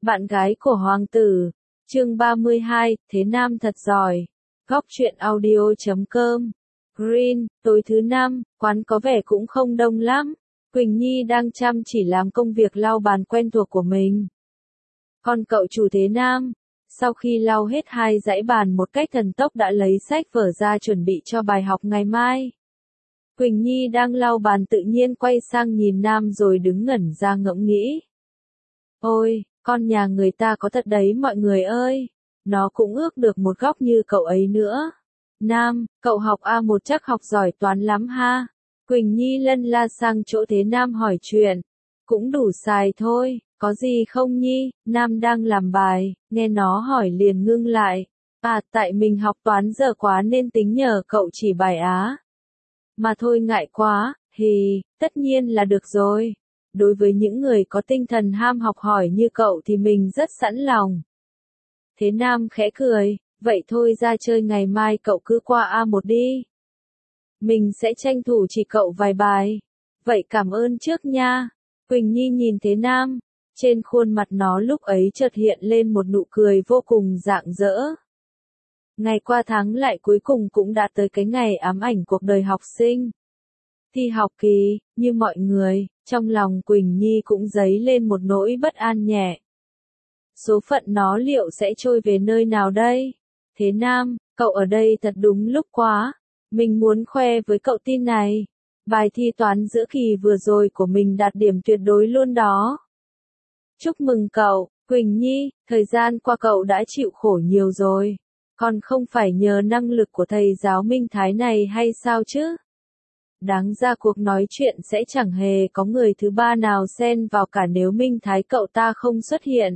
bạn gái của hoàng tử. Chương 32, Thế Nam thật giỏi. Góc truyện audio.com. Green, tối thứ năm, quán có vẻ cũng không đông lắm. Quỳnh Nhi đang chăm chỉ làm công việc lau bàn quen thuộc của mình. Còn cậu chủ Thế Nam, sau khi lau hết 2 dãy bàn một cách thần tốc đã lấy sách vở ra chuẩn bị cho bài học ngày mai. Quỳnh Nhi đang lau bàn tự nhiên quay sang nhìn Nam rồi đứng ngẩn ra ngẫm nghĩ. Ôi, con nhà người ta có thật đấy mọi người ơi, nó cũng ước được một góc như cậu ấy nữa. Nam, cậu học A1 chắc học giỏi toán lắm ha. Quỳnh Nhi lân la sang chỗ Thế Nam hỏi chuyện. Cũng đủ xài thôi, có gì không Nhi? Nam đang làm bài, nghe nó hỏi liền ngưng lại. À, tại mình học toán dở quá nên tính nhờ cậu chỉ bài á. Mà thôi ngại quá, tất nhiên là được rồi. Đối với những người có tinh thần ham học hỏi như cậu thì mình rất sẵn lòng. Thế Nam khẽ cười, vậy thôi ra chơi ngày mai cậu cứ qua A1 đi. Mình sẽ tranh thủ chỉ cậu vài bài. Vậy cảm ơn trước nha. Quỳnh Nhi nhìn Thế Nam, trên khuôn mặt nó lúc ấy chợt hiện lên một nụ cười vô cùng rạng rỡ. Ngày qua tháng lại cuối cùng cũng đã tới cái ngày ám ảnh cuộc đời học sinh. Thi học kỳ, như mọi người, trong lòng Quỳnh Nhi cũng dấy lên một nỗi bất an nhẹ. Số phận nó liệu sẽ trôi về nơi nào đây? Thế Nam, cậu ở đây thật đúng lúc quá. Mình muốn khoe với cậu tin này. Bài thi toán giữa kỳ vừa rồi của mình đạt điểm tuyệt đối luôn đó. Chúc mừng cậu, Quỳnh Nhi, thời gian qua cậu đã chịu khổ nhiều rồi. Còn không phải nhờ năng lực của thầy giáo Minh Thái này hay sao chứ? Đáng ra cuộc nói chuyện sẽ chẳng hề có người thứ ba nào xen vào cả nếu Minh Thái cậu ta không xuất hiện.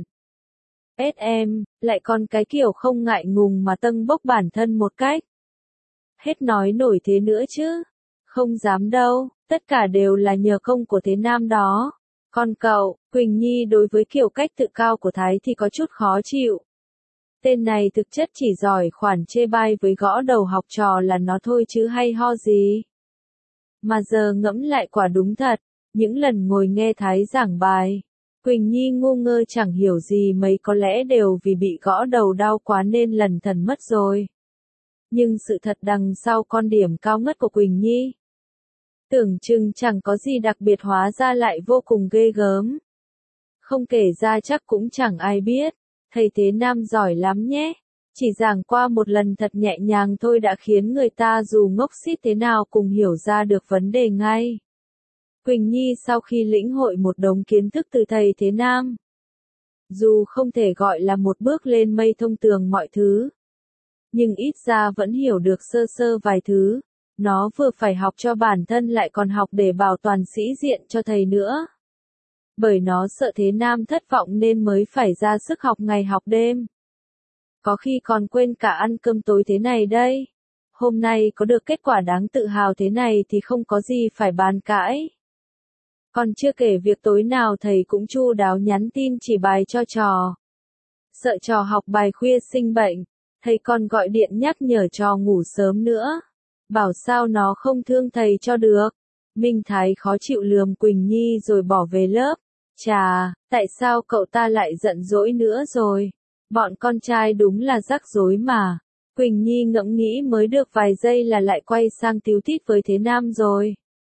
Em, lại còn cái kiểu không ngại ngùng mà tâng bốc bản thân một cách. Hết nói nổi thế nữa chứ. Không dám đâu, tất cả đều là nhờ công của Thế Nam đó. Còn cậu, Quỳnh Nhi đối với kiểu cách tự cao của Thái thì có chút khó chịu. Tên này thực chất chỉ giỏi khoản chê bai với gõ đầu học trò là nó thôi chứ hay ho gì. Mà giờ ngẫm lại quả đúng thật, những lần ngồi nghe Thái giảng bài, Quỳnh Nhi ngu ngơ chẳng hiểu gì mấy có lẽ đều vì bị gõ đầu đau quá nên lần thần mất rồi. Nhưng sự thật đằng sau con điểm cao ngất của Quỳnh Nhi, tưởng chừng chẳng có gì đặc biệt hóa ra lại vô cùng ghê gớm. Không kể ra chắc cũng chẳng ai biết, thầy Thế Nam giỏi lắm nhé. Chỉ giảng qua một lần thật nhẹ nhàng thôi đã khiến người ta dù ngốc xít thế nào cùng hiểu ra được vấn đề ngay. Quỳnh Nhi sau khi lĩnh hội một đống kiến thức từ thầy Thế Nam, dù không thể gọi là một bước lên mây thông tường mọi thứ, nhưng ít ra vẫn hiểu được sơ sơ vài thứ. Nó vừa phải học cho bản thân lại còn học để bảo toàn sĩ diện cho thầy nữa. Bởi nó sợ Thế Nam thất vọng nên mới phải ra sức học ngày học đêm. Có khi còn quên cả ăn cơm tối thế này đây. Hôm nay có được kết quả đáng tự hào thế này thì không có gì phải bàn cãi. Còn chưa kể việc tối nào thầy cũng chu đáo nhắn tin chỉ bài cho trò. Sợ trò học bài khuya sinh bệnh, thầy còn gọi điện nhắc nhở trò ngủ sớm nữa. Bảo sao nó không thương thầy cho được. Minh Thái khó chịu lườm Quỳnh Nhi rồi bỏ về lớp. Chà, tại sao cậu ta lại giận dỗi nữa rồi? Bọn con trai đúng là rắc rối mà. Quỳnh Nhi ngẫm nghĩ mới được vài giây là lại quay sang tíu tít với Thế Nam rồi.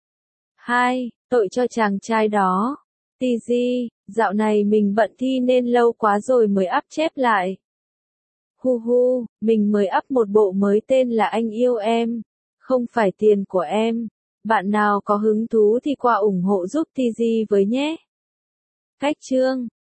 Tội cho chàng trai đó. Tì, dạo này mình bận thi nên lâu quá rồi mới up chép lại. Mình mới up một bộ mới tên là Anh Yêu Em. Không phải tiền của em. Bạn nào có hứng thú thì qua ủng hộ giúp TG với nhé. Cách chương